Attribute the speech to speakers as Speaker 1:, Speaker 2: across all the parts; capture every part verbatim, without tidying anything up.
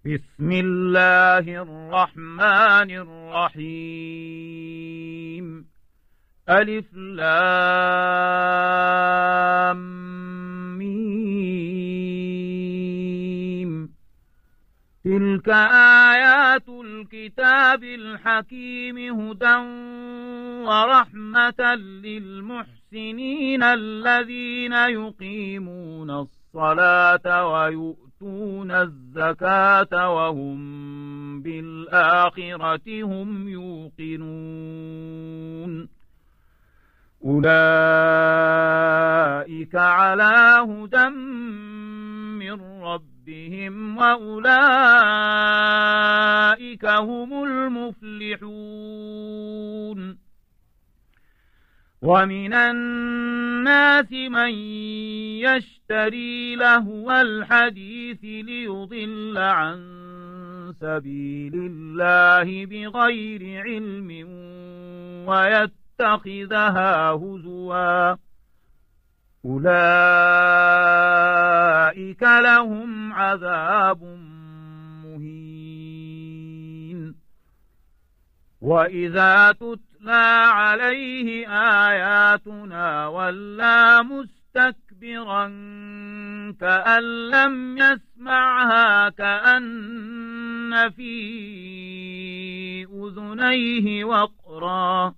Speaker 1: بسم الله الرحمن الرحيم. ألف لام ميم. تلك آيات الكتاب الحكيم هدى ورحمة للمحسنين الذين يقيمون الصلاة ويؤتون الزكاة وهم بالآخرة هم يوقنون. أولئك على هدى من ربهم وأولئك هم المفلحون. ومن الناس من يشتري لهو الحديث ليضل عن سبيل الله بغير علم ويتخذها هزوا. أولئك لهم عذاب مهين. وإذا تتلى عليه آياتنا ولى مستكبرا كأن لم يسمعها كأن في أذنيه وقرا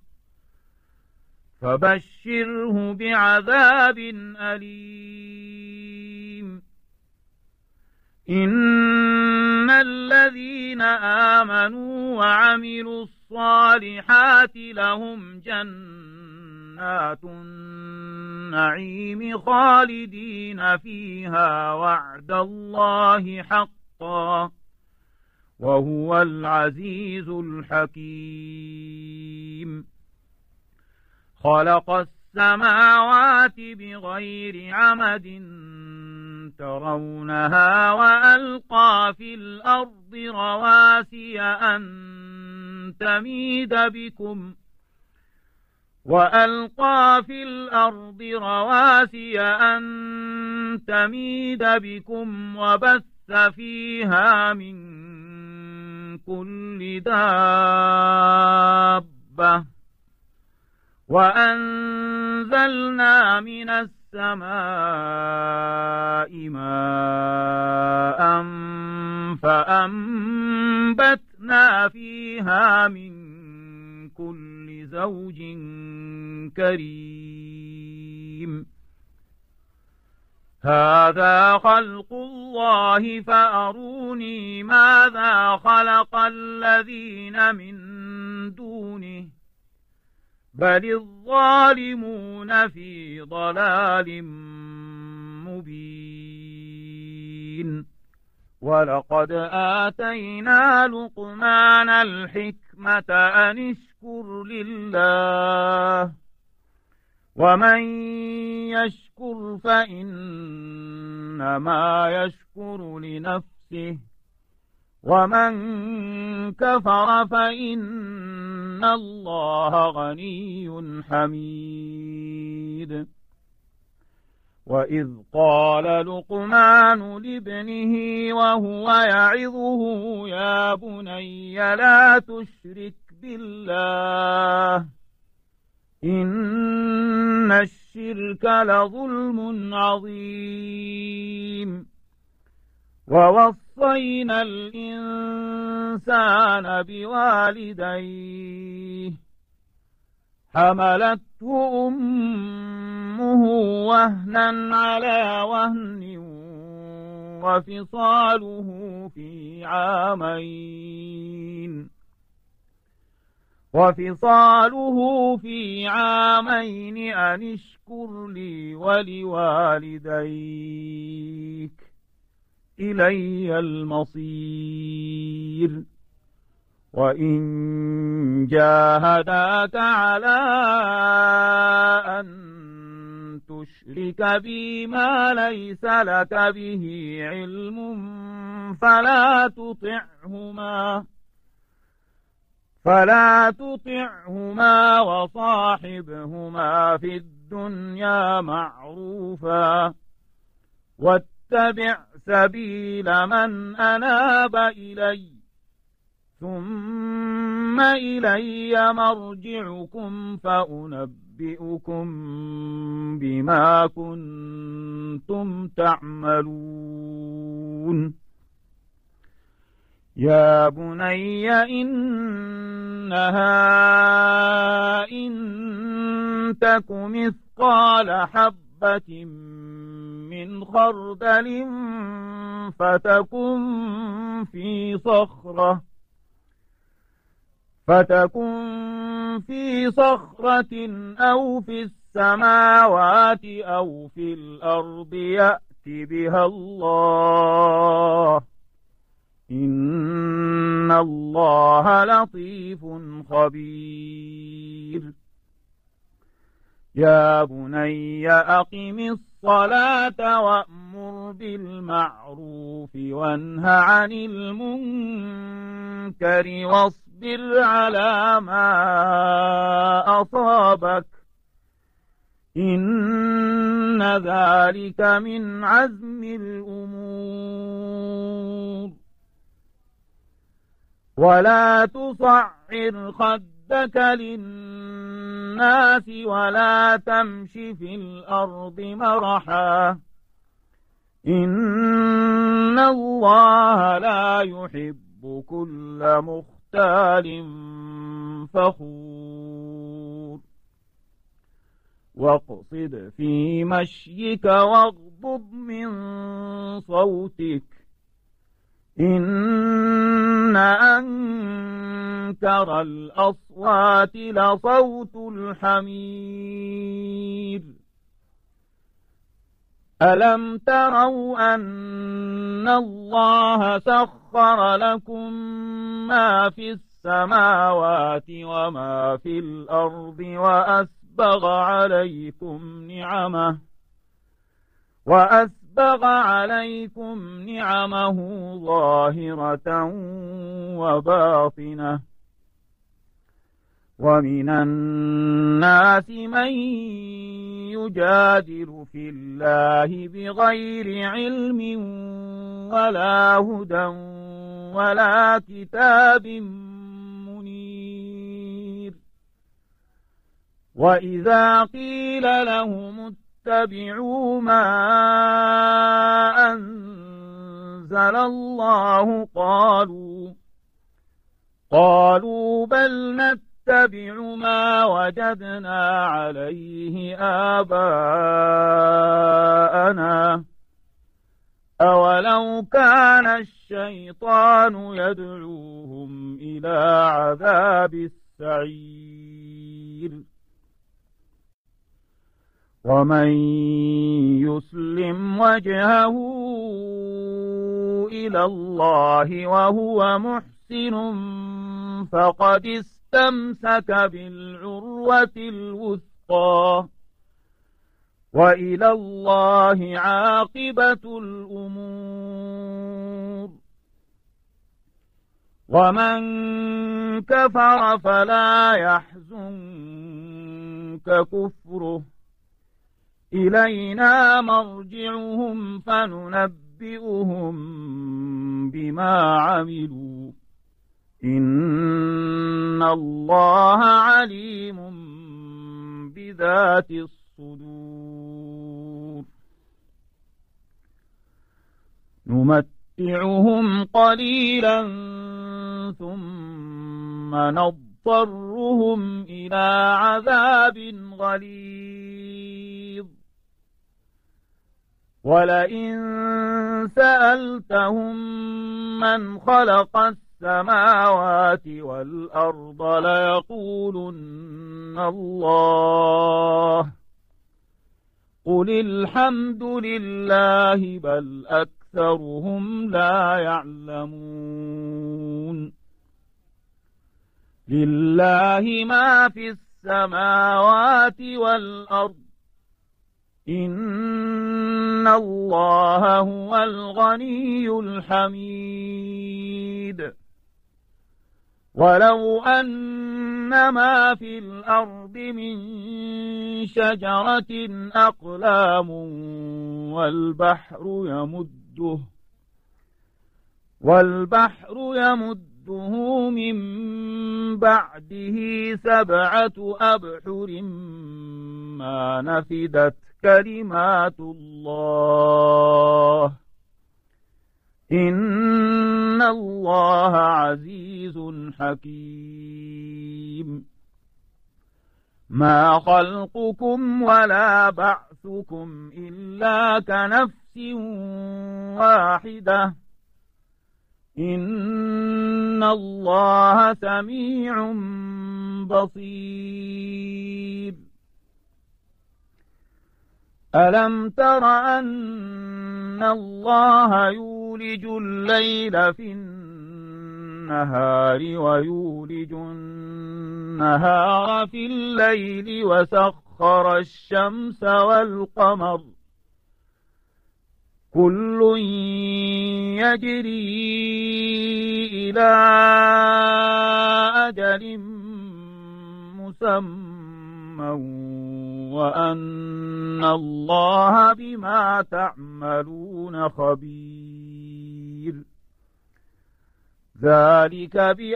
Speaker 1: فبشره بعذاب أليم. إن الذين آمنوا وعملوا الصالحات لهم جنات النعيم خالدين فيها وعد الله حقا وهو العزيز الحكيم. خلق السماوات بغير عمد ترونها وألقى في الأرض رواسي أن تميد بكم وألقى في الأرض رواسي أن تميد بكم وبث فيها من كل دابة وأنزلنا من السماء ماء فأنبتنا فيها من كل زوج كريم. هذا خلق الله فأروني ماذا خلق الذين من دونه بل الظالمون في ضلال مبين. ولقد آتينا لقمان الحكمة أن اشكر لله ومن يشكر فإنما يشكر لنفسه ومن كفر فإن الله غني حميد. وإذ قال لقمان لابنه وهو يعظه يا بني لا تشرك بالله إن الشرك لظلم عظيم. ووصينا الإنسان بوالديه حملته أمه وهنا على وهن وفصاله في عامين وفصاله في عامين أن اشكر لي ولوالديك إلي المصير. وإن جاهداك على أن تشرك بي ما ليس لك به علم فلا تطعهما فلا تطعهما وصاحبهما في الدنيا معروفا واتبع السبيل من أناب إلي ثم إلي مرجعكم فأنبئكم بما كنتم تعملون يا بني إنها إن تك مثقال حبة من خردل فتكن في صخرة فتكن في صخرة أو في السماوات أو في الأرض يأت بها الله إن الله لطيف خبير يا بني أقم الصلاة وأمر بالمعروف وانه عن المنكر واصبر على ما أصابك إن ذلك من عزم الأمور ولا تصعر خدك للناس ولا تمش في الأرض مرحا إن الله لا يحب كل مختال فخور واقصد في مشيك واغضض من صوتك إن أنكر الأصوات لصوت الحمير ألم تروا أن الله سخر لكم ما في السماوات وما في الأرض وأسبغ عليكم نعمه وأسبغ عليكم نعمه ظاهرة وباطنة ومن الناس من يجادل في الله بغير علم ولا هدى ولا كتاب منير وإذا قيل لهم اتبعوا ما أنزل الله قالوا قالوا بل نتبع ما وجدنا عليه آباءنا أولو كان الشيطان يدعوهم إلى عذاب السعير ومن يسلم وجهه إلى الله وهو محسن فقد استمسك بالعروة الوثقى وإلى الله عاقبة الأمور ومن كفر فلا يحزنك كفره إلينا مرجعهم فننبئهم بما عملوا إن الله عليم بذات الصدور نمتعهم قليلا ثم نضطرهم إلى عذاب غليظ ولئن سألتهم من خلق السماوات والأرض ليقولن الله قل الحمد لله بل أكثرهم لا يعلمون لله ما في السماوات والأرض إن الله هو الغني الحميد ولو أن ما في الأرض من شجرة أقلام والبحر يمده والبحر يمده من بعده سبعة أبحر ما نفدت كلمات الله إن الله عزيز حكيم ما خلقكم ولا بعثكم إلا كنفس واحدة إن الله سميع بصير ألم تر أن الله يولج الليل في النهار ويولج النهار في الليل وسخر الشمس والقمر كل يجري إلى أجل مسمى وأن الله بما تعملون خبير ذلك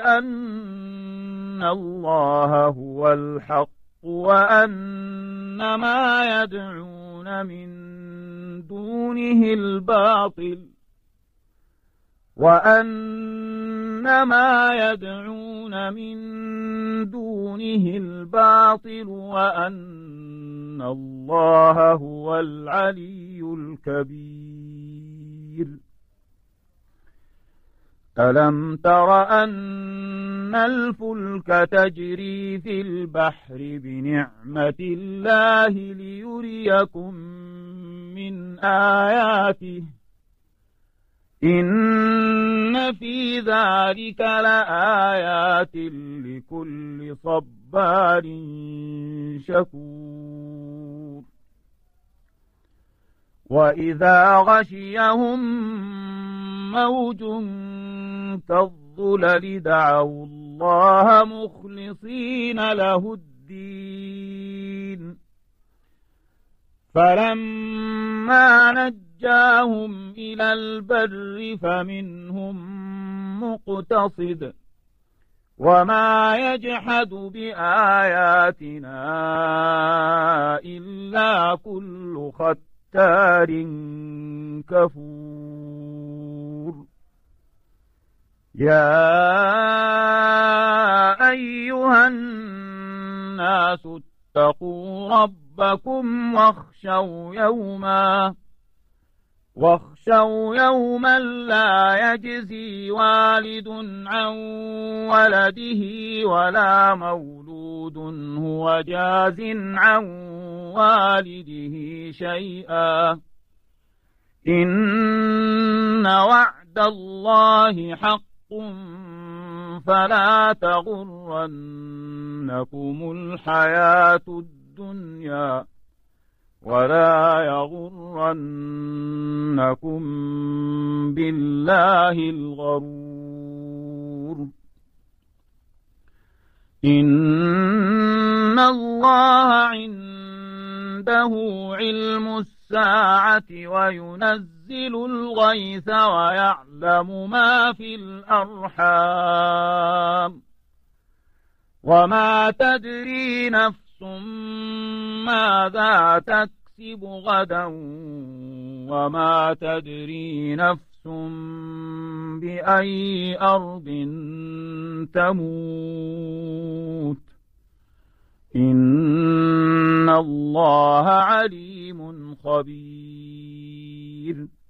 Speaker 1: بأن الله هو الحق وأن ما يدعون من دونه الباطل وأن ما يدعون من دونه الباطل وأن الله هو العلي الكبير ألم تر أن الفلك تجري في البحر بنعمة الله ليريكم من آياته إن في ذلك لآيات لكل صبار شكور وإذا غشيهم موج كالظلل دعوا الله مخلصين له الدين فلما نجاهم إلى البر فمنهم مقتصد وما يجحد بآياتنا إلا كل ختار كفور يا أيها الناس اتقوا ربكم واخشوا يوما واخشوا يوما لا يجزي والد عن ولده ولا مولود هو جاز عن والده شيئا إن وعد الله حق فلا تغرنكم الحياة الدنيا ولا يغرنكم بالله الغرور إن الله عنده علم الساعة وينزل الغيث ويعلم ما في الأرحام وما تدري نفس ماذا تكسب غدا وما تدري نفس بأي أرض تموت إن الله عليم خبير